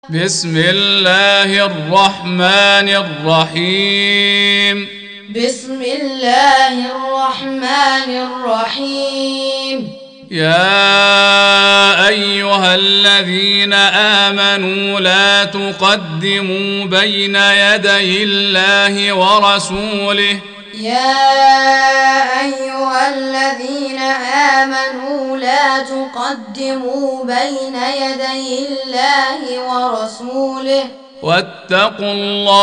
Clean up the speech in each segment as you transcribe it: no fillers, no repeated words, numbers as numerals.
بسم الله الرحمن الرحيم. بسم الله الرحمن الرحيم. يا أيها الذين آمنوا لا تقدموا بين يدي الله ورسوله. يا أيها الذين آمنوا لا تقدموا بين يدي الله ورسوله واتقوا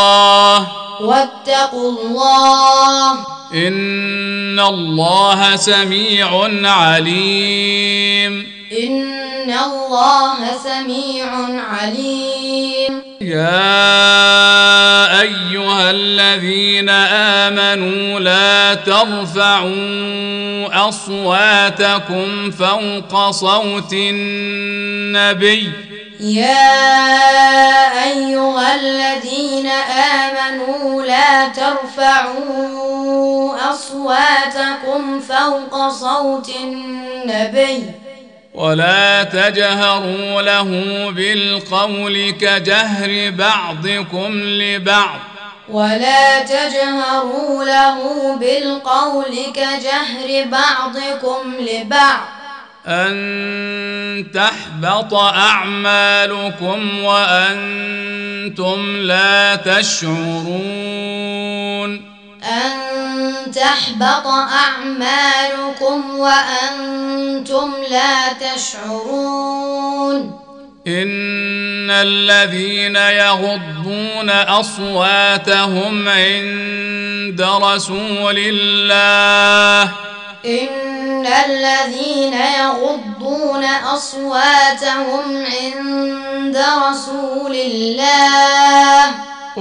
الله إن الله سميع عليم. إن الله سميع عليم. يا أيها الذين آمنوا لا ترفعوا أصواتكم فوق صوت النبي. يا أيها الذين آمنوا لا ترفعوا أصواتكم فوق صوت النبي ولا تجهروا له بالقول كجهر بعضكم لبعض. ولا تجهروا له بالقول كجهر بعضكم لبعض أن تحبط أعمالكم وأنتم لا تشعرون. أن تحبط أعمالكم وأنتم لا تشعرون. إن الذين يغضون أصواتهم عند رسول الله. إن الذين يغضون أصواتهم عند رسول الله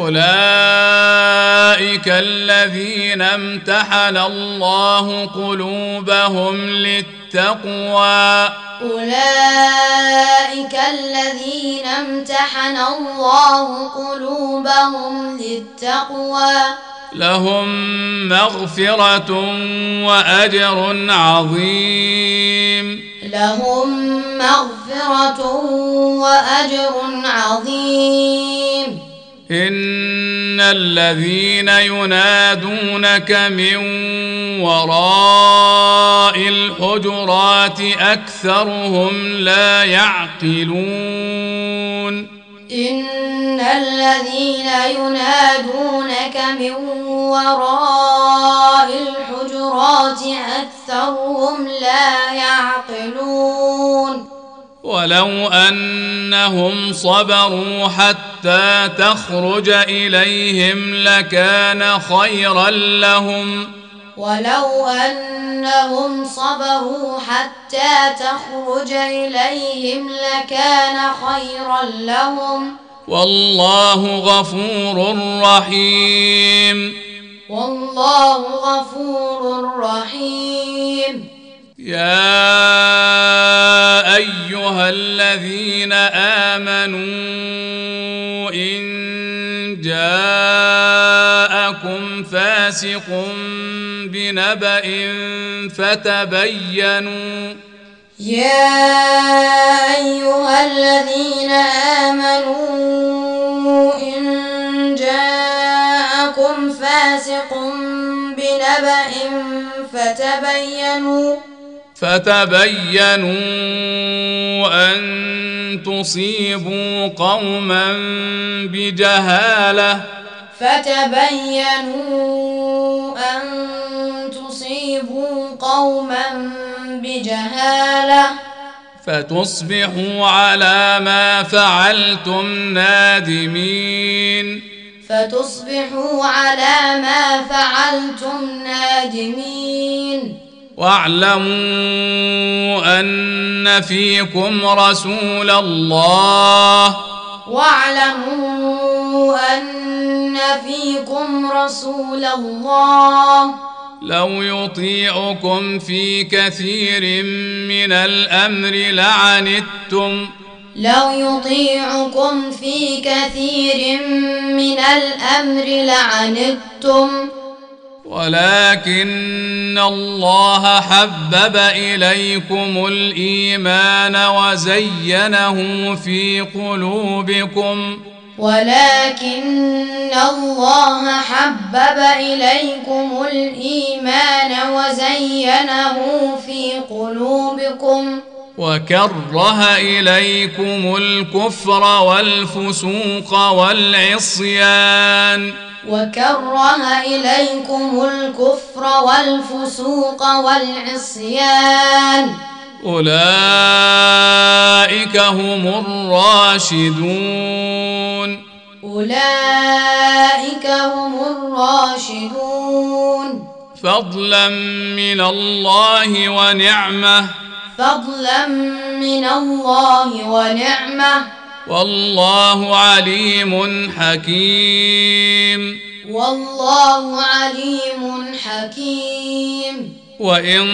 أولئك الذين امتحن الله قلوبهم للتقوى. أولئك الذين امتحن الله قلوبهم للتقوى لهم مغفرة وأجر عظيم. لهم مغفرة وأجر عظيم. إن الذين ينادونك من وراء الحجرات أكثرهم لا يعقلون. إن الذين ينادونك من وراء الحجرات أكثرهم لا يعقلون. ولو أنهم صبروا حتى تخرج إليهم لكان خيرا لهم. ولو أنهم صبروا حتى تخرج إليهم لكان خيرا لهم. والله غفور رحيم. والله غفور رحيم. يا أيها الذين آمنوا إن جاءكم فاسق بنبأ فتبينوا. يا أيها الذين آمنوا إن جاءكم فاسق بنبأ فتبينوا أن تصيبوا قوما بجهالة. فتبينوا أن تصيبوا قوما بجهالة فتصبحوا على ما فعلتم نادمين. فتصبحوا على ما فعلتم نادمين. واعلموا أن فيكم رسول الله. واعلموا أن فيكم رسول الله لو يطيعكم في كثير من الأمر لعنتم. لو يطيعكم في كثير من الأمر لعنتم ولكن الله حبب إليكم الإيمان وزينه في قلوبكم ولكن الله حبب إليكم الإيمان وزينه في قلوبكم وكره إليكم الكفر والفسوق والعصيان أولئك هم الراشدون فضلا من الله ونعمة والله عليم حكيم وإن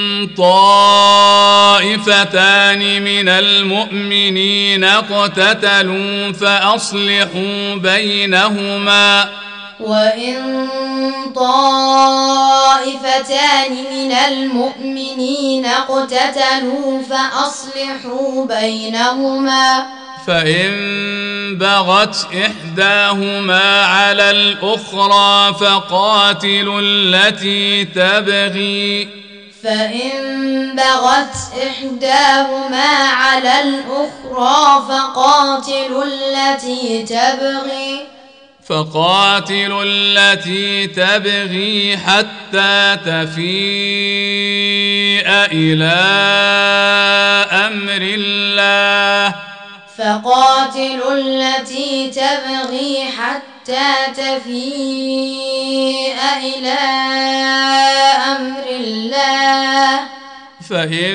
طائفتان من المؤمنين اقتتلوا فأصلحوا بينهما فإن بغت إحداهما على الأخرى فقاتلوا التي تبغي حتى تفيء إلى أمر الله فإن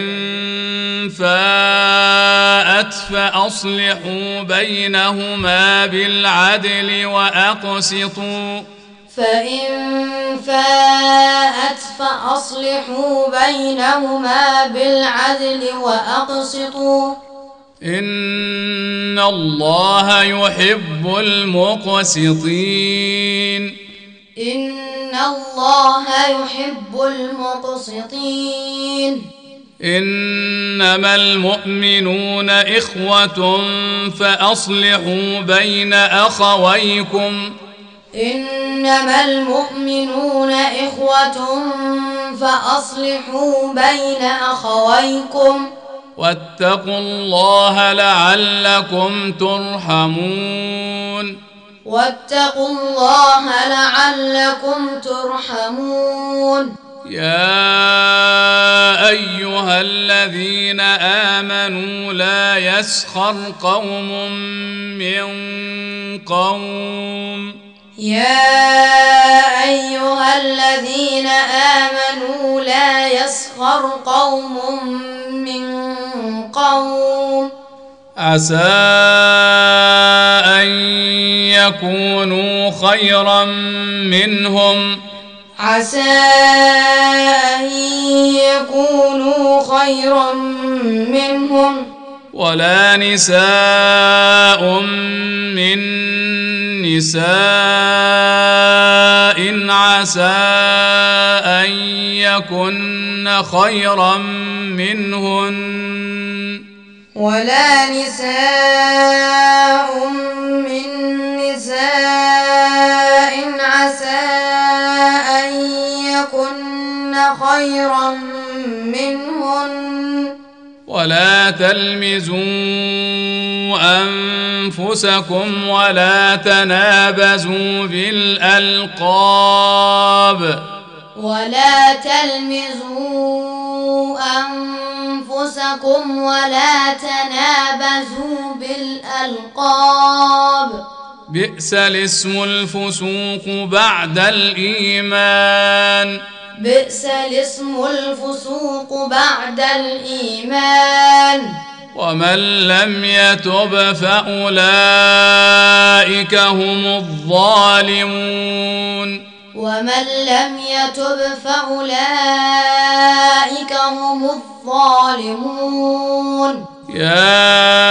فاءت فأصلحوا بينهما بالعدل وأقسطوا إن الله يحب المقسطين إنما المؤمنون إخوة فأصلحوا بين أخويكم واتقوا الله لعلكم ترحمون يا أيها الذين آمنوا لا يسخر قوم من قوم عسى أن يكونوا خيرا منهم ولا نساء من نساء عسى أن يكن خيرا منهن ولا تلمزوا أنفسكم ولا تنابزوا بالألقاب بئس الاسم الفسوق بعد الإيمان ومن لم يتب فأولئك هم الظالمون يا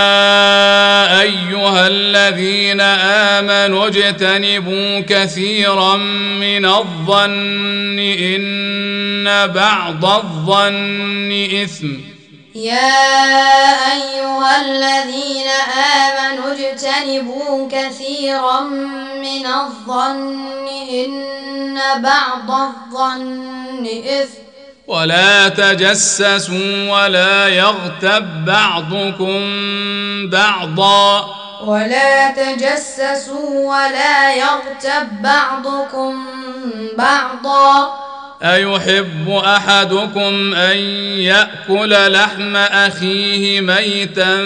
أيها الذين آمنوا اجتنبوا كثيرا من الظن إن بعض الظن إثم. يا أيها الذين آمنوا اجتنبوا كثيرا من الظن إن بعض الظن إثم. ولا تجسسوا ولا يغتب بعضكم بعضا. ولا تجسسوا ولا يغتب بعضكم بعضا. أيحب أحدكم أن يأكل لحم أخيه ميتا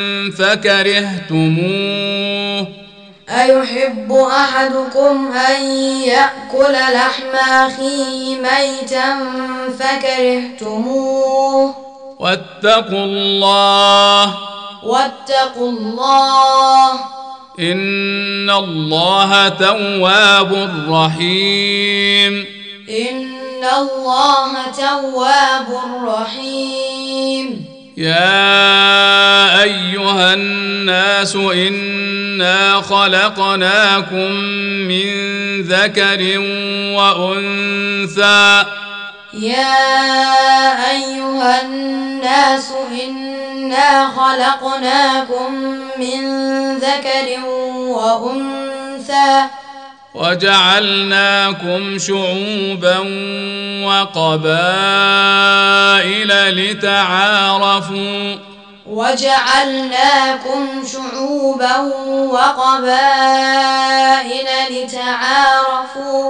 فكرهتموه. أيحب أحدكم أن يأكل لحم أخيه ميتا فكرهتموه. واتقوا الله. واتقوا الله. إن الله تواب رحيم. إن الله تواب رحيم. يا أيها الناس إنا خلقناكم من ذكر وأنثى. يا أيها الناس إنا خلقناكم من ذكر وأنثى وجعلناكم شعوبا وقبائل لتعارفوا. وجعلناكم شعوبا وقبائل لتعارفوا.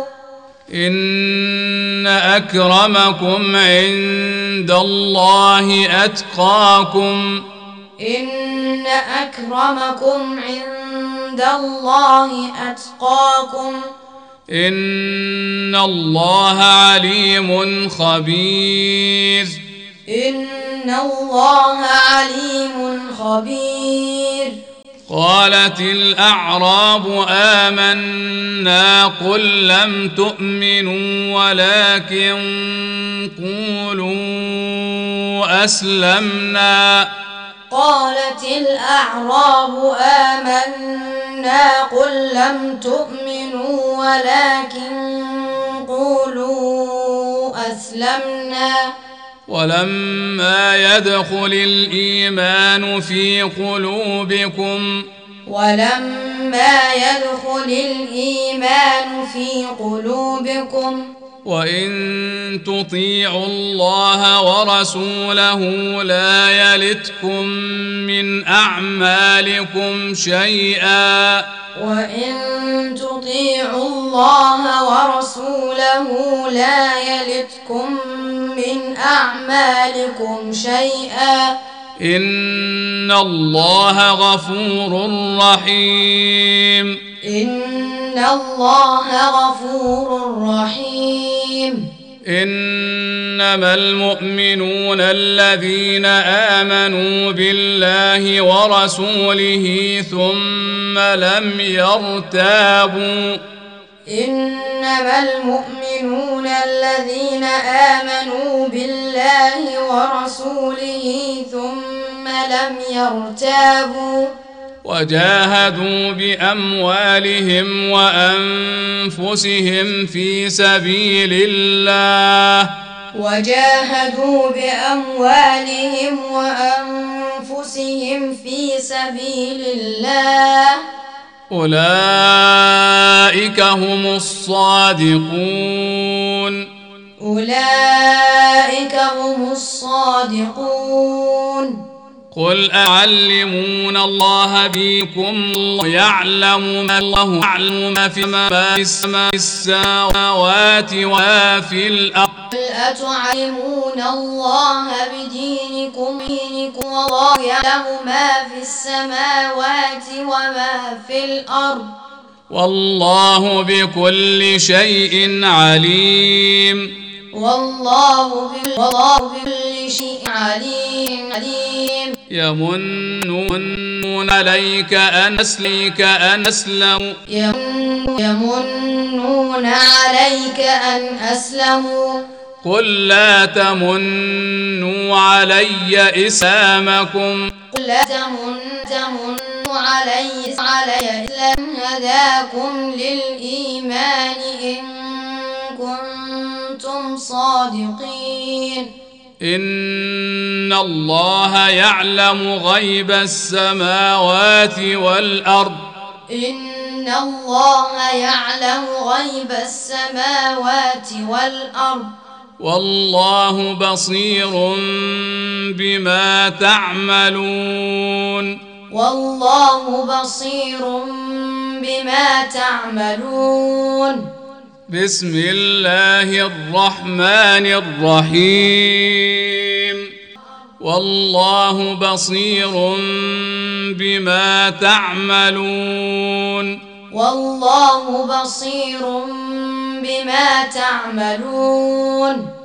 إن أكرمكم عند الله أتقاكم. إن أكرمكم عند الله أتقاكم. إن الله عليم خبير. إن الله عليم خبير. قالت الأعراب آمنا قل لم تؤمنوا ولكن قولوا أسلمنا. قالت الأعراب آمنا قل لم تؤمنوا ولكن قولوا أسلمنا. ولما يدخل الإيمان في قلوبكم. ولما يدخل الإيمان في قلوبكم. وإن تطيعوا الله ورسوله لا يلتكم من أعمالكم شيئا. وإن تطيعوا الله ورسوله لا يلتكم من أعمالكم شيئا. إن الله غفور رحيم. إن الله غفور رحيم. إنما المؤمنون الذين آمنوا بالله ورسوله ثم لم يرتابوا. إنما المؤمنون الذين آمنوا بالله ورسوله ثم لم يرتابوا. وجاهدوا بأموالهم وأنفسهم في سبيل الله. وجاهدوا بأموالهم وأنفسهم في سبيل الله. أولئك هم الصادقون. أولئك هم الصادقون. قل أعلمون الله بكم يعلم ما الله يعلم في السماوات وما في الأرض. قل أتعلمون الله بدينكم والله يعلم ما في السماوات وما في الأرض والله بكل شيء عليم. والله بكل شيء عليم. يمنون عليك أن أسلموا. يمنون عليك أن أسلموا. قل لا تمنوا علي إسلامكم قل لا تمنوا علي إسلام هداكم للإيمان إن كنتم صادقين. إن الله يعلم غيب السماوات والأرض إن الله يعلم غيب السماوات والأرض والله بصير بما تعملون. والله بصير بما تعملون. بسم الله الرحمن الرحيم. والله بصير بما تعملون. والله بصير بما تعملون.